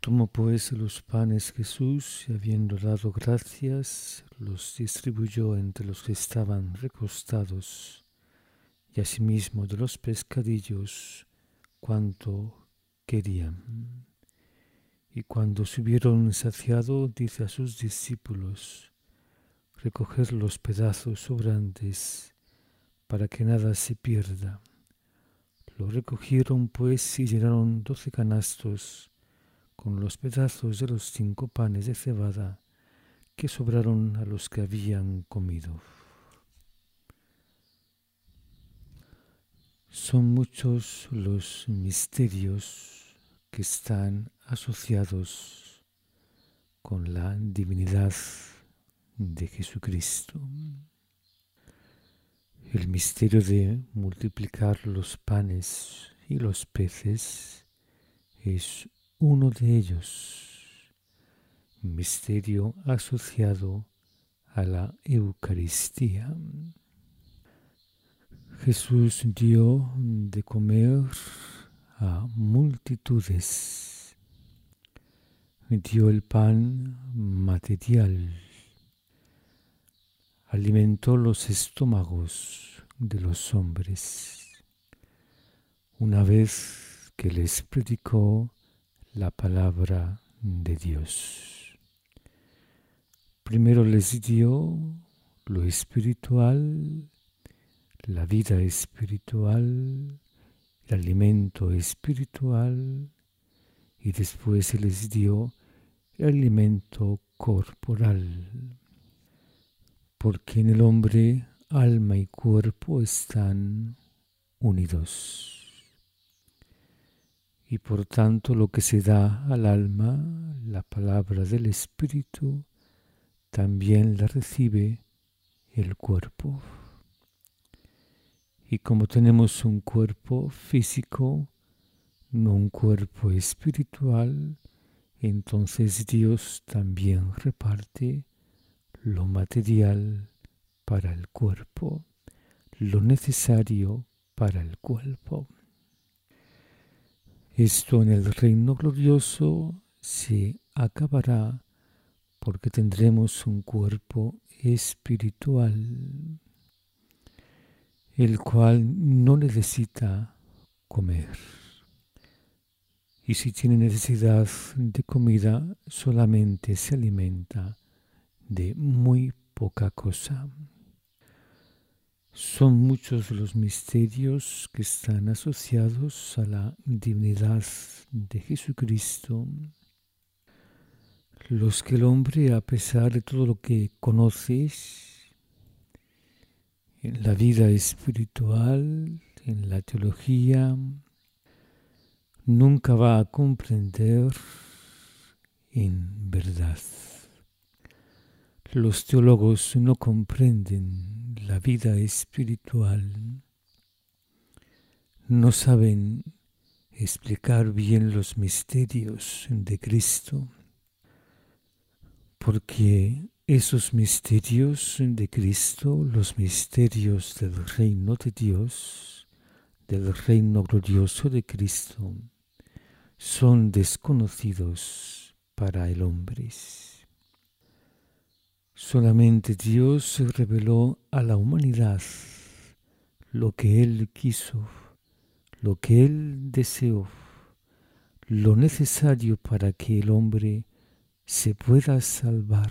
Tomó pues los panes Jesús y habiendo dado gracias, los distribuyó entre los que estaban recostados, y asimismo de los pescadillos cuanto querían. Y cuando se hubieron saciado, dice a sus discípulos: recoged los pedazos sobrantes, para que nada se pierda. Lo recogieron pues y llenaron 12 canastos con los pedazos de los 5 panes de cebada que sobraron a los que habían comido. Son muchos los misterios que están asociados con la divinidad de Jesucristo. El misterio de multiplicar los panes y los peces es uno de ellos, misterio asociado a la Eucaristía. Jesús dio de comer a multitudes, dio el pan material, alimentó los estómagos de los hombres, una vez que les predicó la palabra de Dios. Primero les dio lo espiritual, la vida espiritual, el alimento espiritual, y después se les dio el alimento corporal, porque en el hombre alma y cuerpo están unidos. Y por tanto lo que se da al alma, la palabra del Espíritu, también la recibe el cuerpo. Y como tenemos un cuerpo físico, no un cuerpo espiritual, entonces Dios también reparte lo material para el cuerpo, lo necesario para el cuerpo. Esto en el reino glorioso se acabará porque tendremos un cuerpo espiritual, el cual no necesita comer. Y si tiene necesidad de comida, solamente se alimenta de muy poca cosa. Son muchos los misterios que están asociados a la divinidad de Jesucristo, los que el hombre, a pesar de todo lo que conoces en la vida espiritual, en la teología, nunca va a comprender en verdad. Los teólogos no comprenden la vida espiritual, no saben explicar bien los misterios de Cristo, porque esos misterios de Cristo, los misterios del reino de Dios, del reino glorioso de Cristo, son desconocidos para el hombre. Solamente Dios se reveló a la humanidad lo que Él quiso, lo que Él deseó, lo necesario para que el hombre se pueda salvar.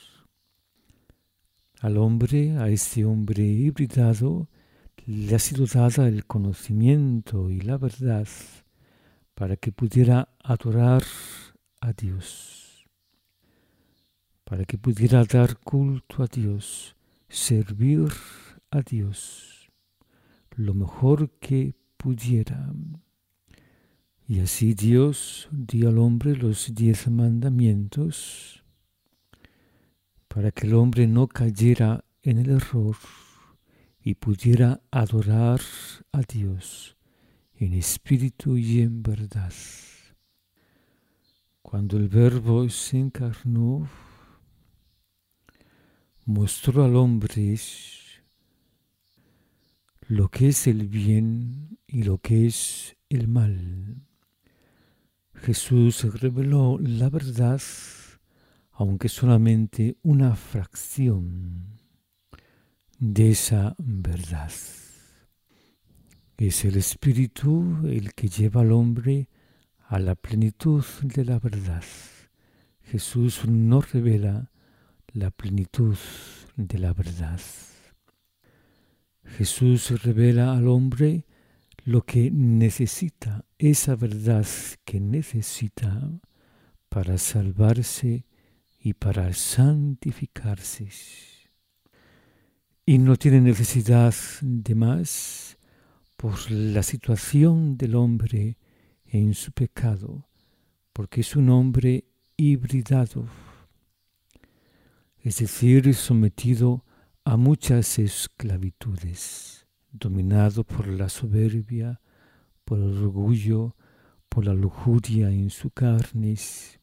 Al hombre, a este hombre hibridado, le ha sido dada el conocimiento y la verdad para que pudiera adorar a Dios, para que pudiera dar culto a Dios, servir a Dios lo mejor que pudiera. Y así Dios dio al hombre los 10 mandamientos para que el hombre no cayera en el error y pudiera adorar a Dios en espíritu y en verdad. Cuando el Verbo se encarnó, mostró al hombre lo que es el bien y lo que es el mal. Jesús reveló la verdad, aunque solamente una fracción de esa verdad. Es el Espíritu el que lleva al hombre a la plenitud de la verdad. Jesús no revela la plenitud de la verdad. Jesús revela al hombre lo que necesita, esa verdad que necesita para salvarse y para santificarse. Y no tiene necesidad de más por la situación del hombre en su pecado, porque es un hombre hibridado, es decir, sometido a muchas esclavitudes, dominado por la soberbia, por el orgullo, por la lujuria en su carne.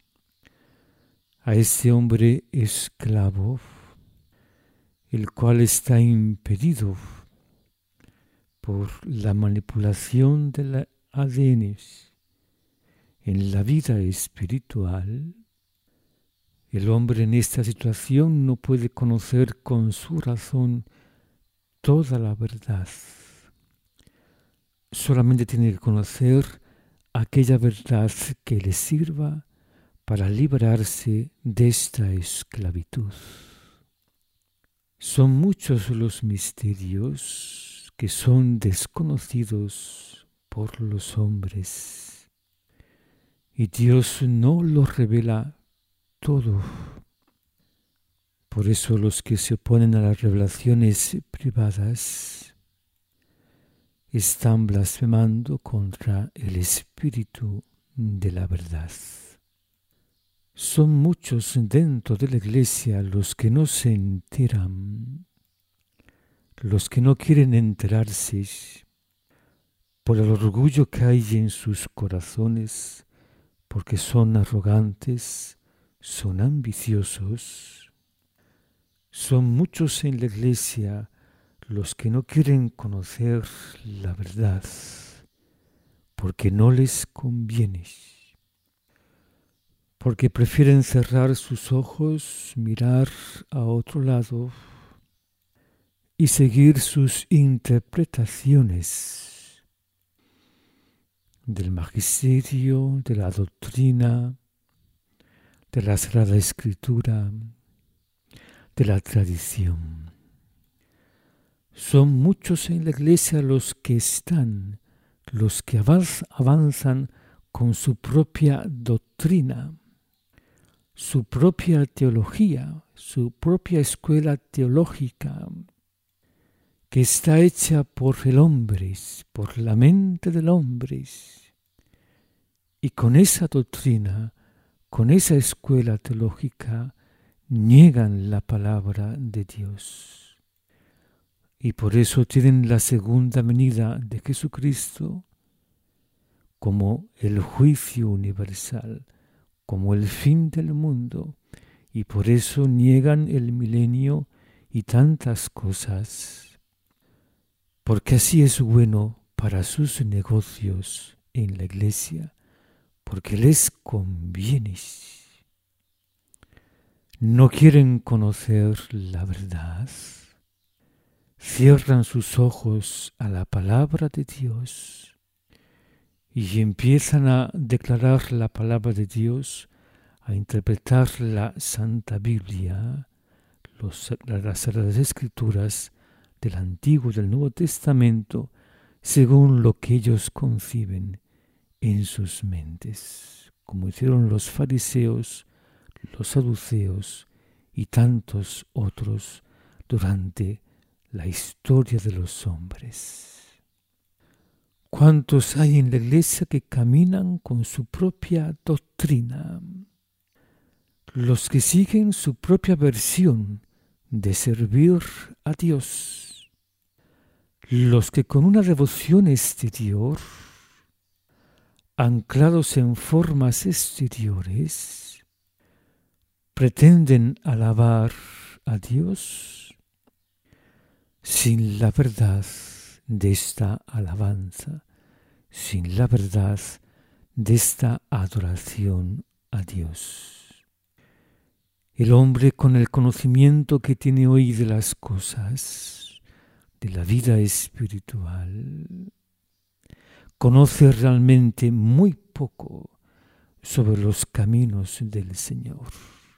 A este hombre esclavo, el cual está impedido por la manipulación del ADN en la vida espiritual, el hombre en esta situación no puede conocer con su razón toda la verdad. Solamente tiene que conocer aquella verdad que le sirva para librarse de esta esclavitud. Son muchos los misterios que son desconocidos por los hombres y Dios no los revela todo. Por eso los que se oponen a las revelaciones privadas están blasfemando contra el Espíritu de la verdad. Son muchos dentro de la iglesia los que no se enteran, los que no quieren enterarse por el orgullo que hay en sus corazones, porque son arrogantes, son ambiciosos. Son muchos en la iglesia los que no quieren conocer la verdad, porque no les conviene, porque prefieren cerrar sus ojos, mirar a otro lado y seguir sus interpretaciones del magisterio, de la doctrina, de la Sagrada Escritura, de la tradición. Son muchos en la iglesia los que avanzan con su propia doctrina, su propia teología, su propia escuela teológica, que está hecha por el hombre, por la mente del hombre. Y con esa doctrina, con esa escuela teológica, niegan la palabra de Dios. Y por eso tienen la segunda venida de Jesucristo como el juicio universal, como el fin del mundo, y por eso niegan el milenio y tantas cosas, porque así es bueno para sus negocios en la iglesia, porque les conviene. No quieren conocer la verdad, cierran sus ojos a la palabra de Dios y empiezan a declarar la palabra de Dios, a interpretar la Santa Biblia, las Sagradas Escrituras del Antiguo y del Nuevo Testamento, según lo que ellos conciben en sus mentes, como hicieron los fariseos, los saduceos y tantos otros durante la historia de los hombres. ¿Cuántos hay en la iglesia que caminan con su propia doctrina? Los que siguen su propia versión de servir a Dios. Los que con una devoción exterior, anclados en formas exteriores, pretenden alabar a Dios sin la verdad de esta alabanza, sin la verdad de esta adoración a Dios. El hombre, con el conocimiento que tiene hoy de las cosas, de la vida espiritual, conoce realmente muy poco sobre los caminos del Señor.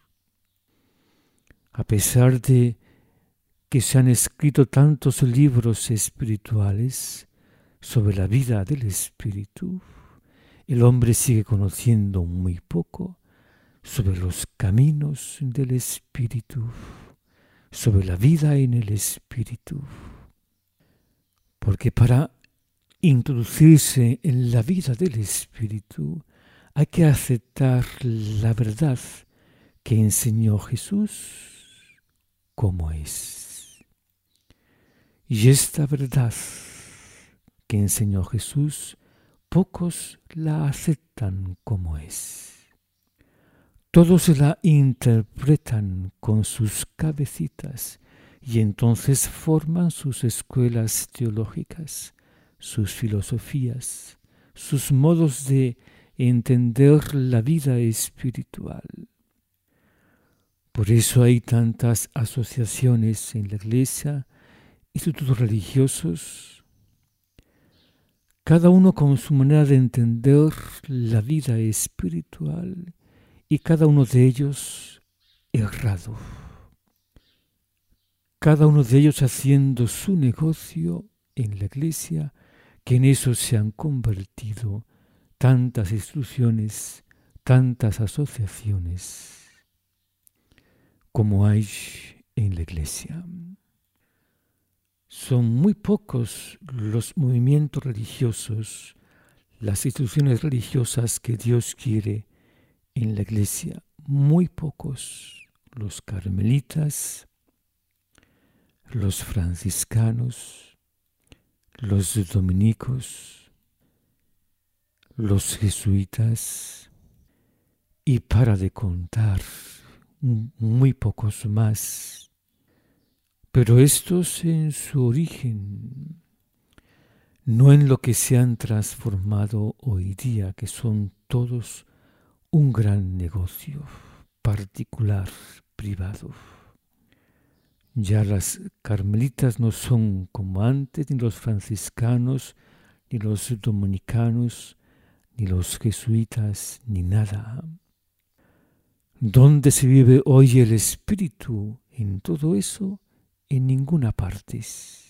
A pesar de que se han escrito tantos libros espirituales sobre la vida del Espíritu, el hombre sigue conociendo muy poco sobre los caminos del Espíritu, sobre la vida en el Espíritu. Porque para introducirse en la vida del Espíritu hay que aceptar la verdad que enseñó Jesús como es. Y esta verdad que enseñó Jesús, pocos la aceptan como es. Todos la interpretan con sus cabecitas y entonces forman sus escuelas teológicas, sus filosofías, sus modos de entender la vida espiritual. Por eso hay tantas asociaciones en la Iglesia, institutos religiosos, cada uno con su manera de entender la vida espiritual y cada uno de ellos errado. Cada uno de ellos haciendo su negocio en la Iglesia, que en eso se han convertido tantas instituciones, tantas asociaciones como hay en la Iglesia. Son muy pocos los movimientos religiosos, las instituciones religiosas que Dios quiere en la Iglesia. Muy pocos. Los carmelitas, los franciscanos, los dominicos, los jesuitas y para de contar, muy pocos más. Pero estos en su origen, no en lo que se han transformado hoy día, que son todos un gran negocio particular, privado. Ya las carmelitas no son como antes, ni los franciscanos, ni los dominicanos, ni los jesuitas, ni nada. ¿Dónde se vive hoy el Espíritu en todo eso? En ninguna parte.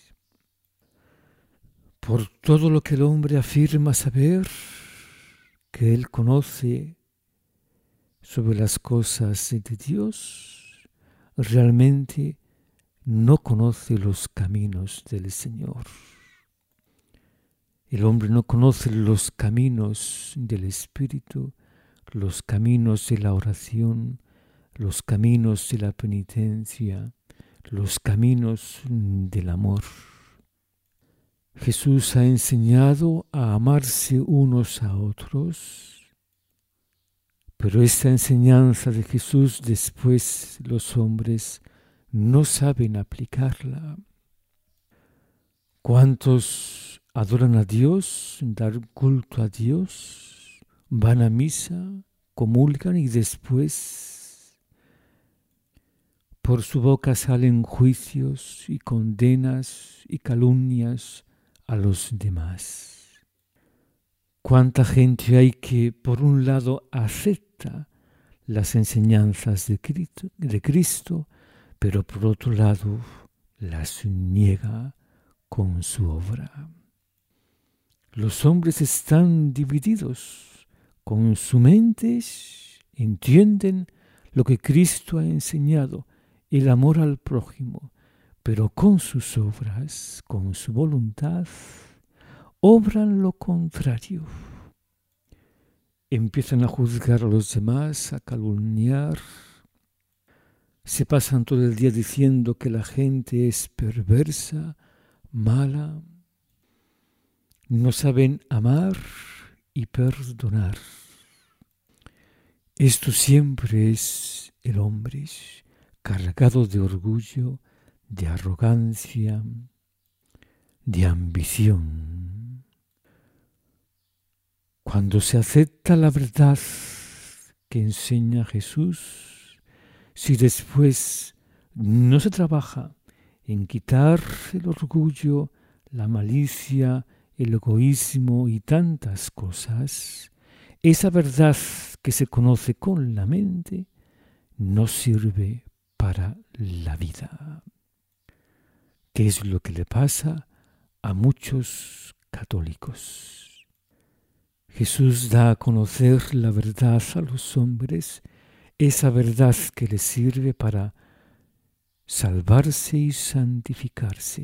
Por todo lo que el hombre afirma saber, que él conoce sobre las cosas de Dios, realmente no conoce los caminos del Señor. El hombre no conoce los caminos del Espíritu, los caminos de la oración, los caminos de la penitencia, los caminos del amor. Jesús ha enseñado a amarse unos a otros, pero esta enseñanza de Jesús después los hombres no saben aplicarla. ¿Cuántos adoran a Dios, dan culto a Dios, van a misa, comulgan y después por su boca salen juicios y condenas y calumnias a los demás? ¿Cuánta gente hay que por un lado acepta las enseñanzas de Cristo, pero por otro lado las niega con su obra? Los hombres están divididos. Con su mente entienden lo que Cristo ha enseñado, el amor al prójimo, pero con sus obras, con su voluntad, obran lo contrario. Empiezan a juzgar a los demás, a calumniar. Se pasan todo el día diciendo que la gente es perversa, mala. No saben amar y perdonar. Esto siempre es el hombre, cargado de orgullo, de arrogancia, de ambición. Cuando se acepta la verdad que enseña Jesús, si después no se trabaja en quitar el orgullo, la malicia, el egoísmo y tantas cosas, esa verdad que se conoce con la mente no sirve para la vida. ¿Qué es lo que le pasa a muchos católicos? Jesús da a conocer la verdad a los hombres, esa verdad que les sirve para salvarse y santificarse.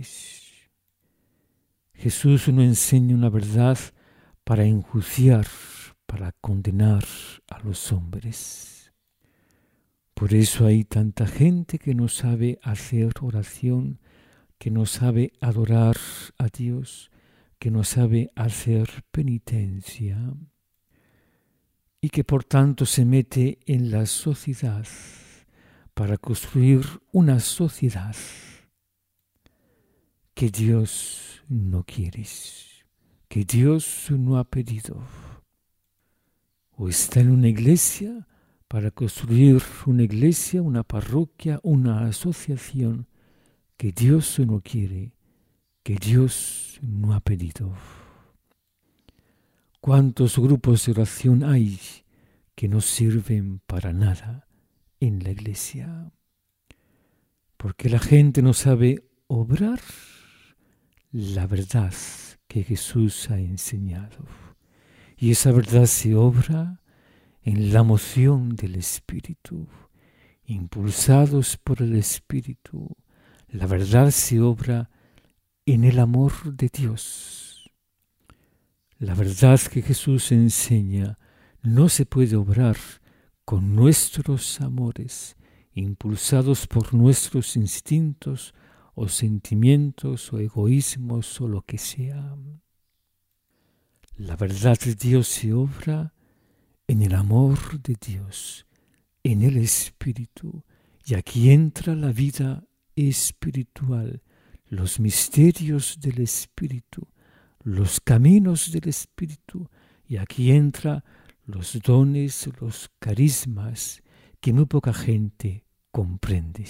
Jesús no enseña una verdad para enjuiciar, para condenar a los hombres. Por eso hay tanta gente que no sabe hacer oración, que no sabe adorar a Dios, que no sabe hacer penitencia y que por tanto se mete en la sociedad para construir una sociedad que Dios no quiere, que Dios no ha pedido. O está en una iglesia para construir una iglesia, una parroquia, una asociación que Dios no quiere, que Dios no ha pedido. ¿Cuántos grupos de oración hay que no sirven para nada en la iglesia? Porque la gente no sabe obrar la verdad que Jesús ha enseñado. Y esa verdad se obra en la moción del Espíritu, impulsados por el Espíritu. La verdad se obra en el amor de Dios. La verdad que Jesús enseña no se puede obrar con nuestros amores, impulsados por nuestros instintos o sentimientos o egoísmos o lo que sea. La verdad de Dios se obra en el amor de Dios, en el Espíritu, y aquí entra la vida espiritual, los misterios del Espíritu, los caminos del Espíritu, y aquí entra los dones, los carismas que muy poca gente comprende.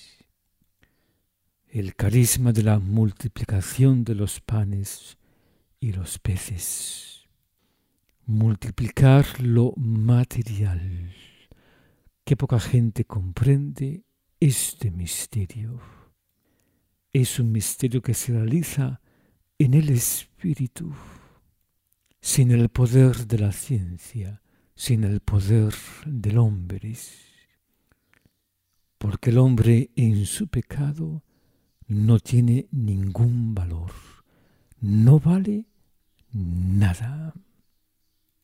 El carisma de la multiplicación de los panes y los peces. Multiplicar lo material, que poca gente comprende este misterio. Es un misterio que se realiza en el Espíritu, sin el poder de la ciencia, sin el poder del hombre. Porque el hombre en su pecado no tiene ningún valor, no vale nada.